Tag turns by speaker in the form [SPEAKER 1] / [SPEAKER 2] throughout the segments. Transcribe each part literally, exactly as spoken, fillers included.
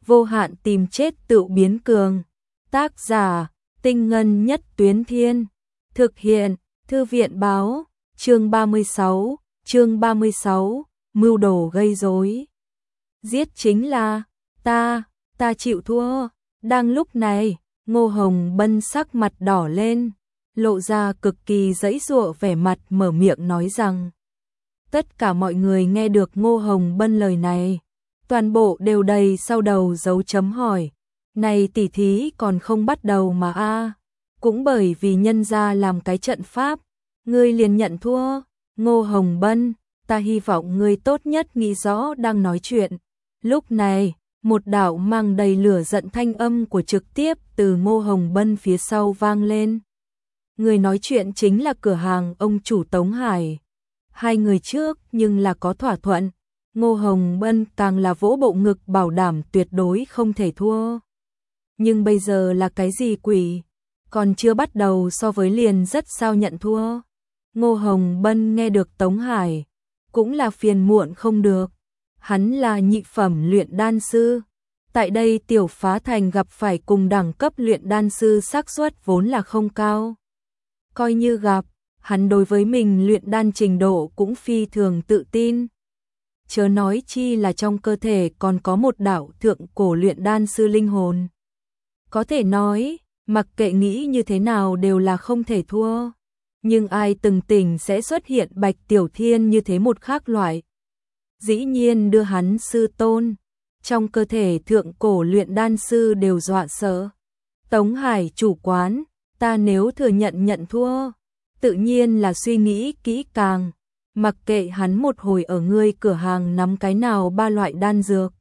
[SPEAKER 1] vô hạn tìm chết tự biến cường. Tác giả, Tinh Ngân Nhất Tuyến Thiên. Thực hiện, Thư viện báo, chương ba mươi sáu, chương ba mươi sáu, mưu đồ gây rối. Giết chính là, ta, ta chịu thua. Đang lúc này, Ngô Hồng Bân sắc mặt đỏ lên, lộ ra cực kỳ giãy giụa vẻ mặt mở miệng nói rằng. Tất cả mọi người nghe được Ngô Hồng Bân lời này, toàn bộ đều đầy sau đầu dấu chấm hỏi. Này tỉ thí còn không bắt đầu mà a, cũng bởi vì nhân gia làm cái trận pháp, ngươi liền nhận thua. Ngô Hồng Bân, ta hy vọng ngươi tốt nhất nghĩ rõ đang nói chuyện. Lúc này, một đạo mang đầy lửa giận thanh âm của trực tiếp từ Ngô Hồng Bân phía sau vang lên. Người nói chuyện chính là cửa hàng ông chủ Tống Hải. Hai người trước nhưng là có thỏa thuận. Ngô Hồng Bân càng là vỗ bộ ngực bảo đảm tuyệt đối không thể thua. Nhưng bây giờ là cái gì quỷ? Còn chưa bắt đầu so với liền rất sao nhận thua. Ngô Hồng Bân nghe được Tống Hải, cũng là phiền muộn không được. Hắn là nhị phẩm luyện đan sư. Tại đây Tiểu Phá Thành gặp phải cùng đẳng cấp luyện đan sư xác suất vốn là không cao. Coi như gặp, hắn đối với mình luyện đan trình độ cũng phi thường tự tin. Chớ nói chi là trong cơ thể còn có một đạo thượng cổ luyện đan sư linh hồn. Có thể nói, mặc kệ nghĩ như thế nào đều là không thể thua. Nhưng ai từng tỉnh sẽ xuất hiện Bạch Tiểu Thiên như thế một khác loại. Dĩ nhiên đưa hắn sư tôn, trong cơ thể thượng cổ luyện đan sư đều dọa sợ. Tống Hải chủ quán, ta nếu thừa nhận nhận thua, tự nhiên là suy nghĩ kỹ càng, mặc kệ hắn một hồi ở ngươi cửa hàng nắm cái nào ba loại đan dược,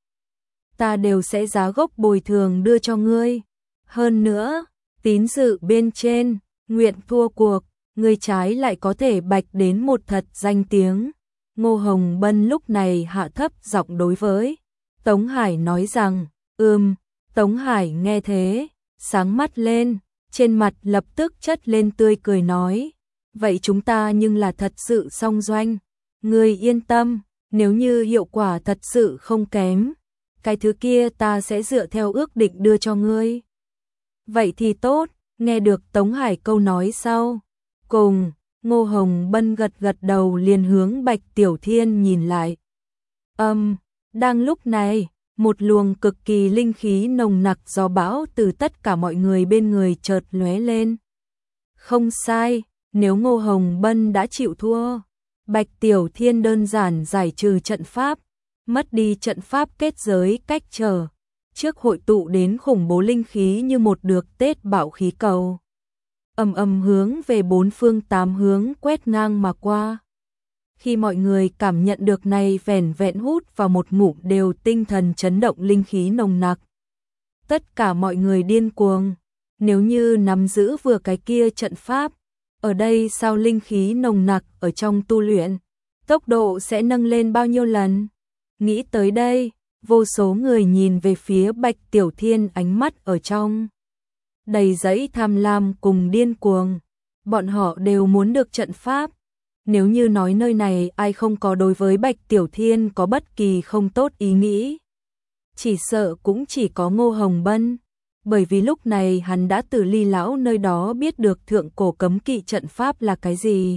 [SPEAKER 1] ta đều sẽ giá gốc bồi thường đưa cho ngươi. Hơn nữa, tín dự bên trên, nguyện thua cuộc, ngươi trái lại có thể bạch đến một thật danh tiếng. Ngô Hồng Bân lúc này hạ thấp giọng đối với Tống Hải nói rằng, ừm. Tống Hải nghe thế, sáng mắt lên, trên mặt lập tức chất lên tươi cười nói, vậy chúng ta nhưng là thật sự song doanh. Ngươi yên tâm, nếu như hiệu quả thật sự không kém, cái thứ kia ta sẽ dựa theo ước định đưa cho ngươi. Vậy thì tốt. Nghe được Tống Hải câu nói sau cùng, Ngô Hồng Bân gật gật đầu liền hướng Bạch Tiểu Thiên nhìn lại. Âm, um, đang lúc này, một luồng cực kỳ linh khí nồng nặc gió bão từ tất cả mọi người bên người chợt lóe lên. Không sai, nếu Ngô Hồng Bân đã chịu thua, Bạch Tiểu Thiên đơn giản giải trừ trận pháp, mất đi trận pháp kết giới cách trở, trước hội tụ đến khủng bố linh khí như một được Tết bạo khí cầu. Ầm ầm hướng về bốn phương tám hướng quét ngang mà qua. Khi mọi người cảm nhận được này vẻn vẹn hút vào một ngụm đều tinh thần chấn động linh khí nồng nặc. Tất cả mọi người điên cuồng, nếu như nắm giữ vừa cái kia trận pháp, ở đây sao linh khí nồng nặc ở trong tu luyện, tốc độ sẽ nâng lên bao nhiêu lần. Nghĩ tới đây, vô số người nhìn về phía Bạch Tiểu Thiên ánh mắt ở trong đầy dẫy tham lam cùng điên cuồng, bọn họ đều muốn được trận pháp. Nếu như nói nơi này ai không có đối với Bạch Tiểu Thiên có bất kỳ không tốt ý nghĩ, chỉ sợ cũng chỉ có Ngô Hồng Bân, bởi vì lúc này hắn đã từ Ly lão nơi đó biết được thượng cổ cấm kỵ trận pháp là cái gì.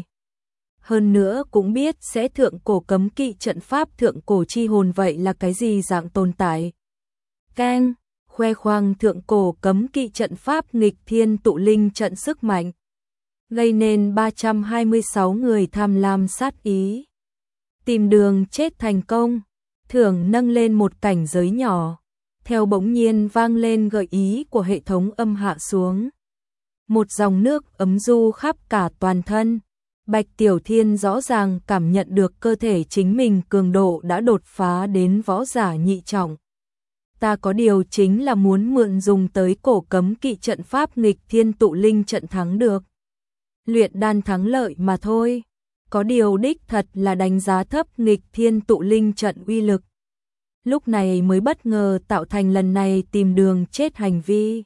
[SPEAKER 1] Hơn nữa cũng biết sẽ thượng cổ cấm kỵ trận pháp thượng cổ chi hồn vậy là cái gì dạng tồn tại. Keng, khoe khoang thượng cổ cấm kỵ trận pháp nghịch thiên tụ linh trận sức mạnh, gây nên ba trăm hai mươi sáu người tham lam sát ý. Tìm đường chết thành công, thưởng nâng lên một cảnh giới nhỏ, theo bỗng nhiên vang lên gợi ý của hệ thống âm hạ xuống. Một dòng nước ấm du khắp cả toàn thân. Bạch Tiểu Thiên rõ ràng cảm nhận được cơ thể chính mình cường độ đã đột phá đến võ giả nhị trọng. Ta có điều chính là muốn mượn dùng tới cổ cấm kỵ trận pháp nghịch thiên tụ linh trận thắng được. Luyện đan thắng lợi mà thôi. Có điều đích thật là đánh giá thấp nghịch thiên tụ linh trận uy lực. Lúc này mới bất ngờ tạo thành lần này tìm đường chết hành vi.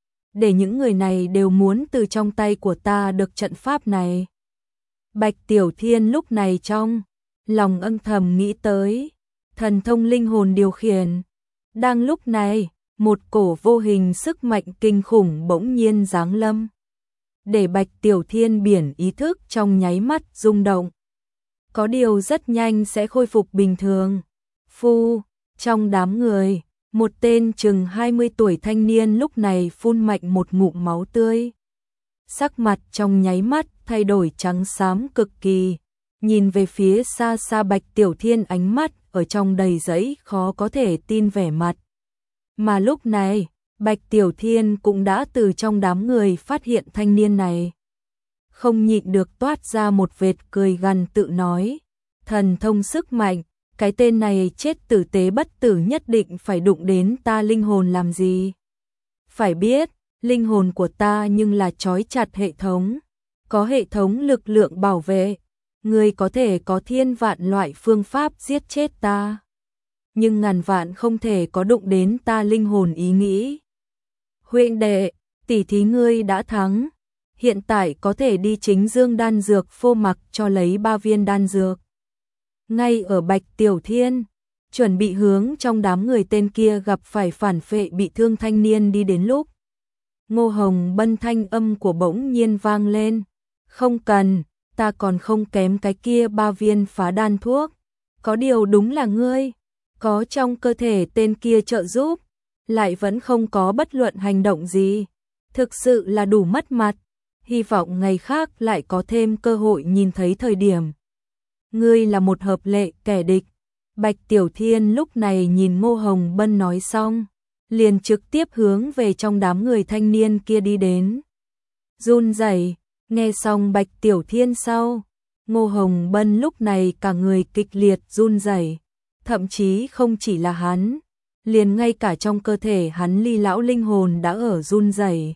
[SPEAKER 1] Để những người này đều muốn từ trong tay của ta được trận pháp này. Bạch Tiểu Thiên lúc này trong lòng âm thầm nghĩ tới, thần thông linh hồn điều khiển, Đang lúc này, một cổ vô hình sức mạnh kinh khủng bỗng nhiên giáng lâm, để Bạch Tiểu Thiên biển ý thức trong nháy mắt rung động. Có điều rất nhanh sẽ khôi phục bình thường. Phu, trong đám người, một tên chừng hai mươi tuổi thanh niên lúc này phun mạnh một ngụm máu tươi. Sắc mặt trong nháy mắt thay đổi trắng xám cực kỳ, nhìn về phía xa xa Bạch Tiểu Thiên, ánh mắt ở trong đầy giấy khó có thể tin vẻ mặt. Mà lúc này, Bạch Tiểu Thiên cũng đã từ trong đám người phát hiện thanh niên này. Không nhịn được toát ra một vệt cười gằn tự nói, thần thông sức mạnh, cái tên này chết tử tế bất tử nhất định phải đụng đến ta linh hồn làm gì. Phải biết, linh hồn của ta nhưng là trói chặt hệ thống, có hệ thống lực lượng bảo vệ, ngươi có thể có thiên vạn loại phương pháp giết chết ta, nhưng ngàn vạn không thể có đụng đến ta linh hồn ý nghĩ. Huynh đệ, tỷ thí ngươi đã thắng, hiện tại có thể đi chính dương đan dược phô mặc cho lấy ba viên đan dược. Ngay ở Bạch Tiểu Thiên chuẩn bị hướng trong đám người tên kia gặp phải phản phệ bị thương thanh niên đi đến lúc, Ngô Hồng Bân thanh âm của bỗng nhiên vang lên, không cần, ta còn không kém cái kia ba viên phá đan thuốc, có điều đúng là ngươi, có trong cơ thể tên kia trợ giúp, lại vẫn không có bất luận hành động gì, thực sự là đủ mất mặt, hy vọng ngày khác lại có thêm cơ hội nhìn thấy thời điểm. Ngươi là một hợp lệ kẻ địch. Bạch Tiểu Thiên lúc này nhìn Ngô Hồng Bân nói xong, liền trực tiếp hướng về trong đám người thanh niên kia đi đến. Run rẩy, nghe xong Bạch Tiểu Thiên sau, Ngô Hồng Bân lúc này cả người kịch liệt run rẩy, thậm chí không chỉ là hắn, liền ngay cả trong cơ thể hắn Ly lão linh hồn đã ở run rẩy.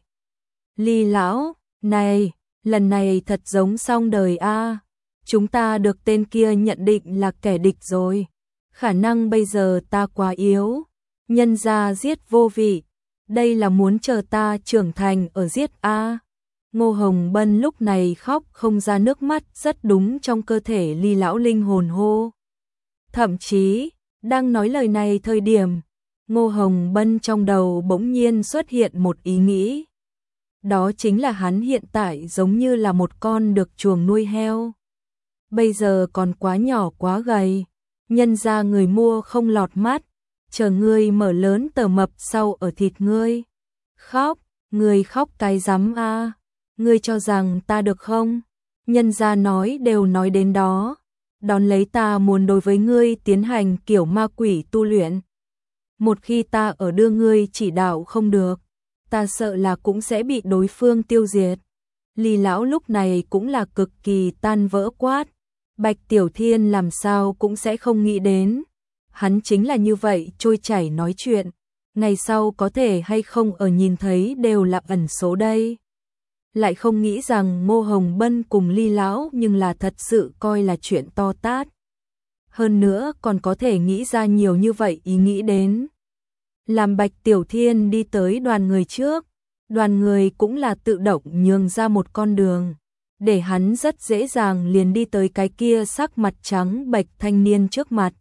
[SPEAKER 1] Ly lão, này, lần này thật giống xong đời a. Chúng ta được tên kia nhận định là kẻ địch rồi. Khả năng bây giờ ta quá yếu, nhân ra giết vô vị, đây là muốn chờ ta trưởng thành ở giết a. Ngô Hồng Bân lúc này khóc không ra nước mắt, rất đúng trong cơ thể Ly lão linh hồn hô. Thậm chí, đang nói lời này thời điểm, Ngô Hồng Bân trong đầu bỗng nhiên xuất hiện một ý nghĩ. Đó chính là hắn hiện tại giống như là một con được chuồng nuôi heo. Bây giờ còn quá nhỏ quá gầy, nhân ra người mua không lọt mắt, chờ ngươi mở lớn tờ mập sau ở thịt ngươi. Khóc, ngươi khóc cái rắm a, ngươi cho rằng ta được không? Nhân ra nói đều nói đến đó, đón lấy ta muốn đối với ngươi tiến hành kiểu ma quỷ tu luyện. Một khi ta ở đưa ngươi chỉ đạo không được, ta sợ là cũng sẽ bị đối phương tiêu diệt. Ly lão lúc này cũng là cực kỳ tan vỡ quát. Bạch Tiểu Thiên làm sao cũng sẽ không nghĩ đến, hắn chính là như vậy trôi chảy nói chuyện, ngày sau có thể hay không ở nhìn thấy đều là ẩn số đây. Lại không nghĩ rằng Ngô Hồng Bân cùng Ly lão nhưng là thật sự coi là chuyện to tát. Hơn nữa còn có thể nghĩ ra nhiều như vậy ý nghĩ đến. Làm Bạch Tiểu Thiên đi tới đoàn người trước, đoàn người cũng là tự động nhường ra một con đường, để hắn rất dễ dàng liền đi tới cái kia sắc mặt trắng bệch thanh niên trước mặt.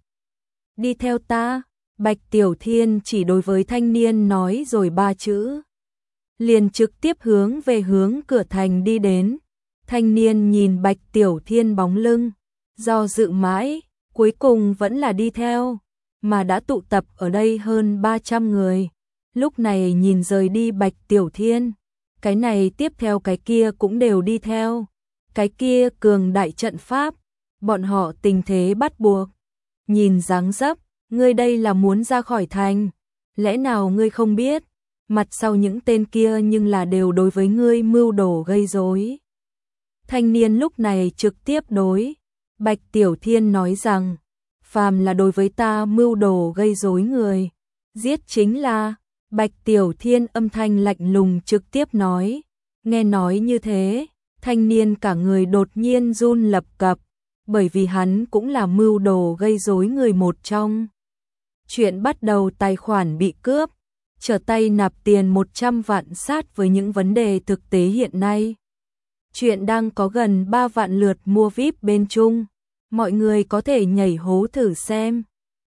[SPEAKER 1] Đi theo ta, Bạch Tiểu Thiên chỉ đối với thanh niên nói rồi ba chữ. Liền trực tiếp hướng về hướng cửa thành đi đến. Thanh niên nhìn Bạch Tiểu Thiên bóng lưng, do dự mãi, cuối cùng vẫn là đi theo, mà đã tụ tập ở đây hơn ba trăm người. Lúc này nhìn rời đi Bạch Tiểu Thiên, cái này tiếp theo cái kia cũng đều đi theo. Cái kia cường đại trận pháp, bọn họ tình thế bắt buộc. Nhìn dáng dấp, ngươi đây là muốn ra khỏi thành, lẽ nào ngươi không biết, mặt sau những tên kia nhưng là đều đối với ngươi mưu đồ gây rối. Thanh niên lúc này trực tiếp đối Bạch Tiểu Thiên nói rằng, phàm là đối với ta mưu đồ gây rối người, giết chính là. Bạch Tiểu Thiên âm thanh lạnh lùng trực tiếp nói. Nghe nói như thế, thanh niên cả người đột nhiên run lập cập, bởi vì hắn cũng là mưu đồ gây rối người một trong. Chuyện bắt đầu tài khoản bị cướp, trở tay nạp tiền một trăm vạn sát với những vấn đề thực tế hiện nay. Chuyện đang có gần ba vạn lượt mua vi ai pi bên Trung, mọi người có thể nhảy hố thử xem.